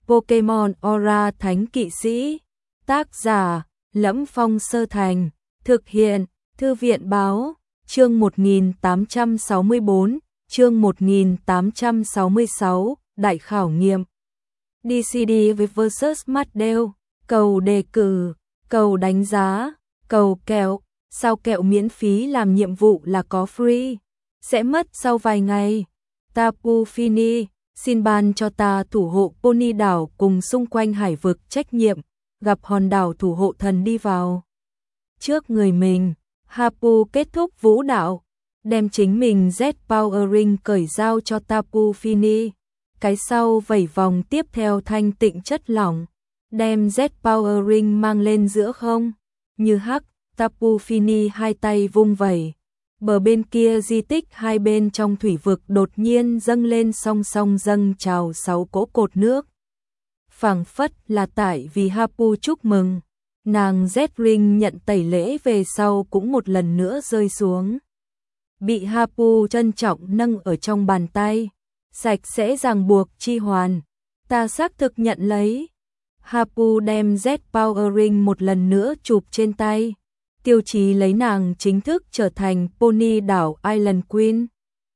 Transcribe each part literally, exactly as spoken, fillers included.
Pokemon Aura Thánh Kỵ Sĩ. Tác giả: Lẫm Phong Sơ Thành. Thực hiện: Thư viện báo. Chương một nghìn tám trăm sáu mươi bốn, chương một nghìn tám trăm sáu mươi sáu, Đại khảo nghiệm. đê xê đê versus Mattel. Cầu đề cử, cầu đánh giá, cầu kẹo. Sao kẹo miễn phí làm nhiệm vụ là có free? Sẽ mất sau vài ngày. Tapu Fini, xin ban cho ta thủ hộ Pony đảo cùng xung quanh hải vực trách nhiệm, gặp hòn đảo thủ hộ thần đi vào. Trước người mình, Hapu kết thúc vũ đạo, đem chính mình Z Power Ring cởi giao cho Tapu Fini. Cái sau vẩy vòng tiếp theo thanh tịnh chất lỏng, đem Z Power Ring mang lên giữa không. Như hắc, Tapu Fini hai tay vung vẩy. Bờ bên kia di tích hai bên trong thủy vực đột nhiên dâng lên song song dâng trào sáu cỗ cột nước. Phảng phất là tại vì Hapu chúc mừng, nàng Z Ring nhận tẩy lễ về sau cũng một lần nữa rơi xuống. Bị Hapu trân trọng nâng ở trong bàn tay, sạch sẽ ràng buộc chi hoàn. Ta xác thực nhận lấy. Hapu đem Z Power Ring một lần nữa chụp trên tay, tiêu chí lấy nàng chính thức trở thành Pony đảo Island Queen.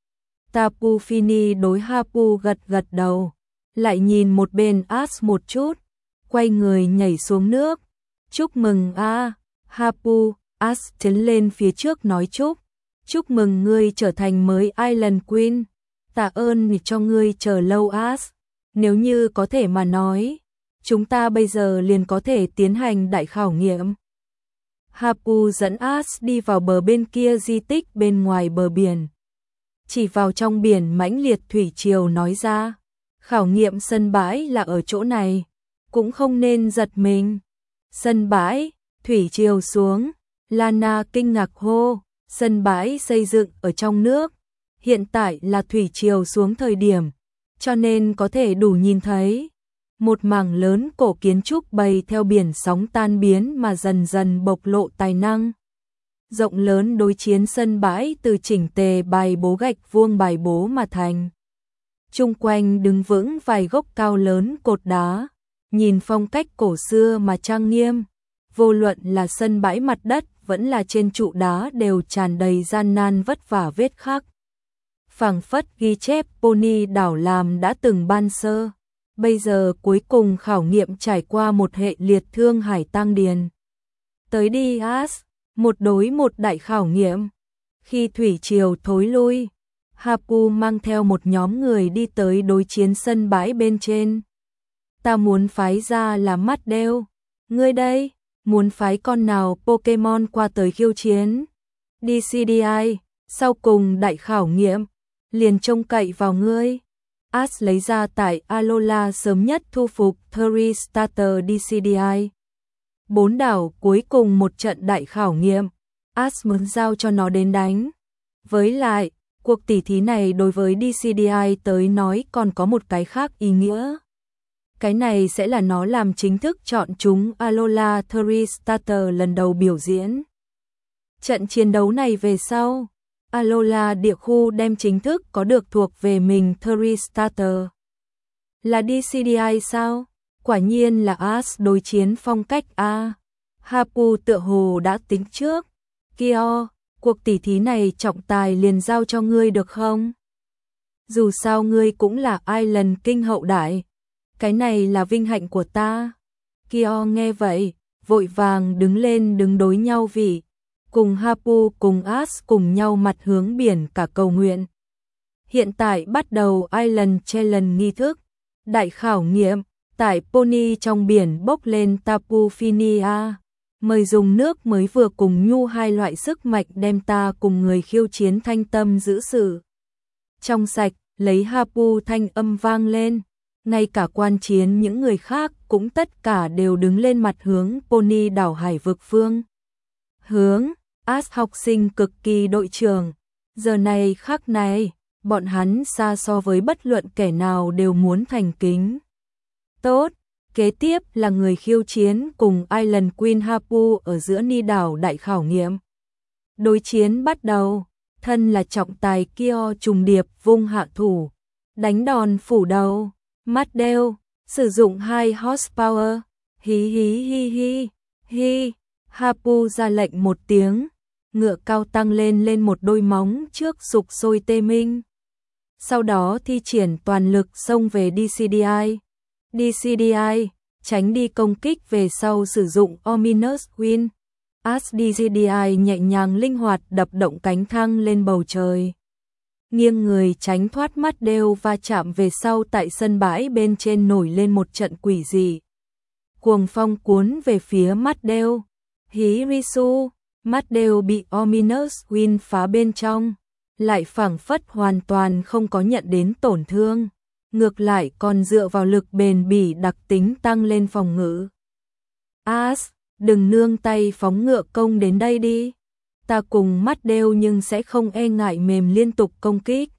Tapu Fini đối Hapu gật gật đầu, lại nhìn một bên Ash một chút, quay người nhảy xuống nước. Chúc mừng a, Hapu. Ash tiến lên phía trước nói chúc. Chúc mừng ngươi trở thành mới Island Queen. Tạ ơn cho ngươi chờ lâu Ash. Nếu như có thể mà nói, chúng ta bây giờ liền có thể tiến hành đại khảo nghiệm. Hapu dẫn Ash đi vào bờ bên kia di tích bên ngoài bờ biển. Chỉ vào trong biển mãnh liệt thủy triều nói ra, khảo nghiệm sân bãi là ở chỗ này, cũng không nên giật mình. Sân bãi, thủy triều xuống, Lana kinh ngạc hô, sân bãi xây dựng ở trong nước, hiện tại là thủy triều xuống thời điểm, cho nên có thể đủ nhìn thấy. Một mảng lớn cổ kiến trúc bày theo biển sóng tan biến mà dần dần bộc lộ tài năng. Rộng lớn đối chiến sân bãi từ chỉnh tề bài bố gạch vuông bài bố mà thành. Chung quanh đứng vững vài gốc cao lớn cột đá, nhìn phong cách cổ xưa mà trang nghiêm. Vô luận là sân bãi mặt đất vẫn là trên trụ đá đều tràn đầy gian nan vất vả vết khắc. Phảng phất ghi chép Pony đảo làm đã từng ban sơ. Bây giờ cuối cùng khảo nghiệm trải qua một hệ liệt thương hải tang điền. Tới đi Ash, một đối một đại khảo nghiệm. Khi thủy triều thối lui, Hapu mang theo một nhóm người đi tới đối chiến sân bãi bên trên. Ta muốn phái ra là Mattel. Ngươi đây, muốn phái con nào Pokemon qua tới khiêu chiến? đê xê đê i, sau cùng đại khảo nghiệm, liền trông cậy vào ngươi. Ash lấy ra tại Alola sớm nhất thu phục Thurry Starter đê xê đê i. Bốn đảo cuối cùng một trận đại khảo nghiệm, Ash muốn giao cho nó đến đánh. Với lại, cuộc tỉ thí này đối với đê xê đê i tới nói còn có một cái khác ý nghĩa. Cái này sẽ là nó làm chính thức chọn chúng Alola Thurry Starter lần đầu biểu diễn. Trận chiến đấu này về sau, Alola địa khu đem chính thức có được thuộc về mình Thurry Starter. Là đê xê đê i sao? Quả nhiên là Ash đối chiến phong cách A. Hapu tựa hồ đã tính trước. Kyo, cuộc tỉ thí này trọng tài liền giao cho ngươi được không? Dù sao ngươi cũng là Island King hậu đại. Cái này là vinh hạnh của ta. Kyo nghe vậy, vội vàng đứng lên đứng đối nhau vị. Cùng Hapu cùng Ash cùng nhau mặt hướng biển cả cầu nguyện. Hiện tại bắt đầu Island Challenge nghi thức. Đại khảo nghiệm, tại Pony trong biển bốc lên Tapu Fini. Mời dùng nước mới vừa cùng nhu hai loại sức mạnh đem ta cùng người khiêu chiến thanh tâm giữ sự. Trong sạch, lấy Hapu thanh âm vang lên. Ngay cả quan chiến những người khác cũng tất cả đều đứng lên mặt hướng Pony đảo hải vực phương. Hướng, Ash học sinh cực kỳ đội trưởng. Giờ này khắc này, bọn hắn xa so với bất luận kẻ nào đều muốn thành kính. Tốt, kế tiếp là người khiêu chiến cùng Island Queen Hapu ở giữa ni đảo đại khảo nghiệm. Đối chiến bắt đầu, thân là trọng tài Kyo trùng điệp vung hạ thủ, đánh đòn phủ đầu. Mattel, sử dụng hai horsepower. Hí hí hí hí, hí, Hapu ra lệnh một tiếng, ngựa cao tăng lên lên một đôi móng trước sục sôi tê minh. Sau đó thi triển toàn lực xông về đê xê đê i. đê xê đê i, tránh đi công kích về sau sử dụng Ominous Wind. As đê xê đê i nhẹ nhàng linh hoạt đập động cánh thăng lên bầu trời. Nghiêng người tránh thoát mắt đeo va chạm về sau tại sân bãi bên trên nổi lên một trận quỷ dị. Cuồng phong cuốn về phía mắt đeo. Hí Risu, mắt đeo bị Ominous Wind phá bên trong, lại phảng phất hoàn toàn không có nhận đến tổn thương. Ngược lại còn dựa vào lực bền bỉ đặc tính tăng lên phòng ngự. As, đừng nương tay phóng ngựa công đến đây đi. Ta cùng mắt đeo nhưng sẽ không e ngại mềm liên tục công kích.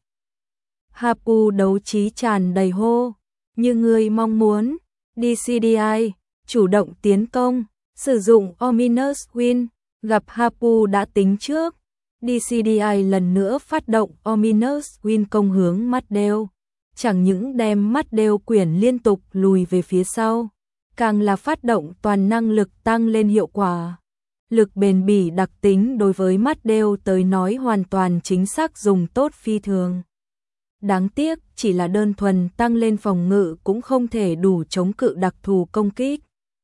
Hapu đấu trí tràn đầy hô. Như người mong muốn, đê xê đê i, chủ động tiến công, sử dụng Ominous Wind, gặp Hapu đã tính trước. đê xê đê i lần nữa phát động Ominous Wind công hướng mắt đeo. Chẳng những đem mắt đeo quyển liên tục lùi về phía sau, càng là phát động toàn năng lực tăng lên hiệu quả. Lực bền bỉ đặc tính đối với mắt đeo tới nói hoàn toàn chính xác dùng tốt phi thường. Đáng tiếc chỉ là đơn thuần tăng lên phòng ngự cũng không thể đủ chống cự đặc thù công kích.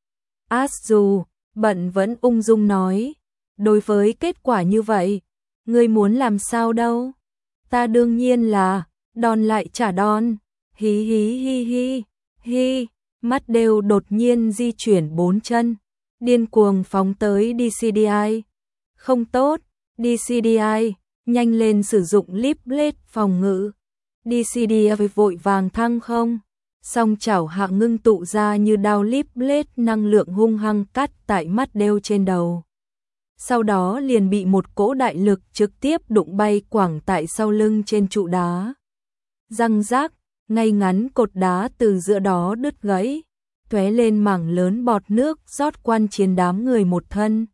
As dù bận vẫn ung dung nói, đối với kết quả như vậy, ngươi muốn làm sao đâu? Ta đương nhiên là đòn lại trả đòn. Hí hí hí hí, hí, mắt đeo đột nhiên di chuyển bốn chân, điên cuồng phóng tới đê xê đê i. Không tốt, đê xê đê i, nhanh lên sử dụng Leap Blade phòng ngự. đê xê đê i vội vàng thăng không, song chảo hạ ngưng tụ ra như đao Leap Blade năng lượng hung hăng cắt tại mắt đeo trên đầu. Sau đó liền bị một cỗ đại lực trực tiếp đụng bay quẳng tại sau lưng trên trụ đá. Răng rác, ngay ngắn cột đá từ giữa đó đứt gãy, tóe lên mảng lớn bọt nước rót quan chiến đám người một thân.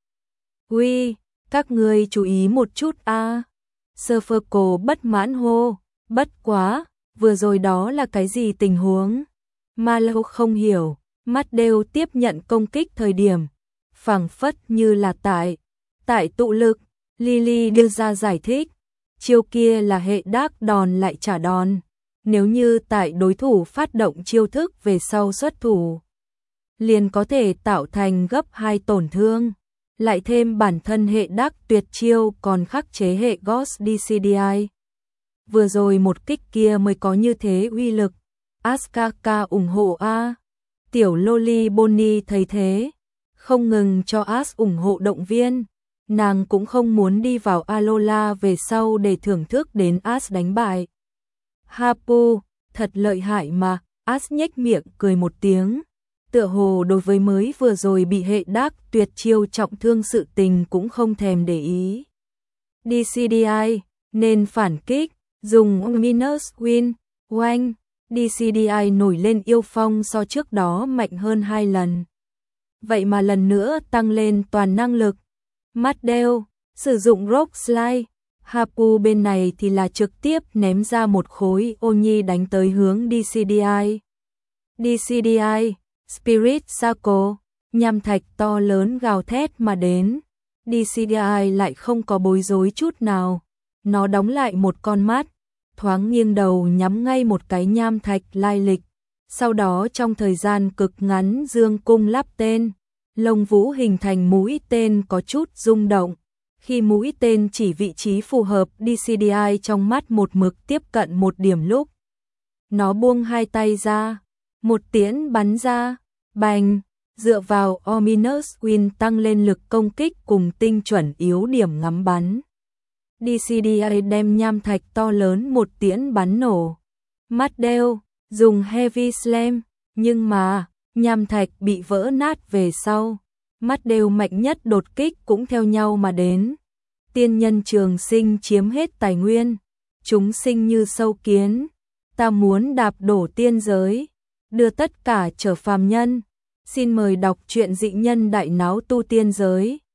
Uy, các ngươi chú ý một chút a. À. Surferco bất mãn hô, bất quá, vừa rồi đó là cái gì tình huống? Malo không hiểu, mắt đeo tiếp nhận công kích thời điểm, phảng phất như là tại, tại tụ lực. Lily đưa ra giải thích, chiêu kia là hệ đác đòn lại trả đòn. Nếu như tại đối thủ phát động chiêu thức về sau xuất thủ, liền có thể tạo thành gấp hai tổn thương. Lại thêm bản thân hệ đắc tuyệt chiêu còn khắc chế hệ Ghost đê xê đê i. Vừa rồi một kích kia mới có như thế uy lực. Askaka ủng hộ a. Tiểu Loli Bonnie thấy thế, không ngừng cho As ủng hộ động viên. Nàng cũng không muốn đi vào Alola về sau để thưởng thức đến As đánh bại. Hapu, thật lợi hại mà. As nhếch miệng cười một tiếng. Tựa hồ đối với mới vừa rồi bị hệ đắc tuyệt chiêu trọng thương sự tình cũng không thèm để ý. đê xê đê i nên phản kích, dùng Ominous Wind, oanh, đê xê đê i nổi lên yêu phong so trước đó mạnh hơn hai lần. Vậy mà lần nữa tăng lên toàn năng lực. Mắt đeo, sử dụng Rock Slide, Hapu bên này thì là trực tiếp ném ra một khối ô nhi đánh tới hướng đê xê đê i. đê xê đê i, Spirit Circle, nham thạch to lớn gào thét mà đến. đê xê đê i lại không có bối rối chút nào. Nó đóng lại một con mắt, thoáng nghiêng đầu nhắm ngay một cái nham thạch lai lịch. Sau đó trong thời gian cực ngắn dương cung lắp tên, lông vũ hình thành mũi tên có chút rung động. Khi mũi tên chỉ vị trí phù hợp đê xê đê i trong mắt một mực tiếp cận một điểm lúc. Nó buông hai tay ra, một tiễn bắn ra, bành, dựa vào Ominous Wind tăng lên lực công kích cùng tinh chuẩn yếu điểm ngắm bắn. đê xê đê i đem nham thạch to lớn một tiễn bắn nổ. Mắt đeo, dùng Heavy Slam, nhưng mà, nham thạch bị vỡ nát về sau. Mắt đeo mạnh nhất đột kích cũng theo nhau mà đến. Tiên nhân trường sinh chiếm hết tài nguyên. Chúng sinh như sâu kiến. Ta muốn đạp đổ tiên giới, đưa tất cả trở phàm nhân. Xin mời đọc truyện Dị Nhân Đại Náo Tu Tiên Giới.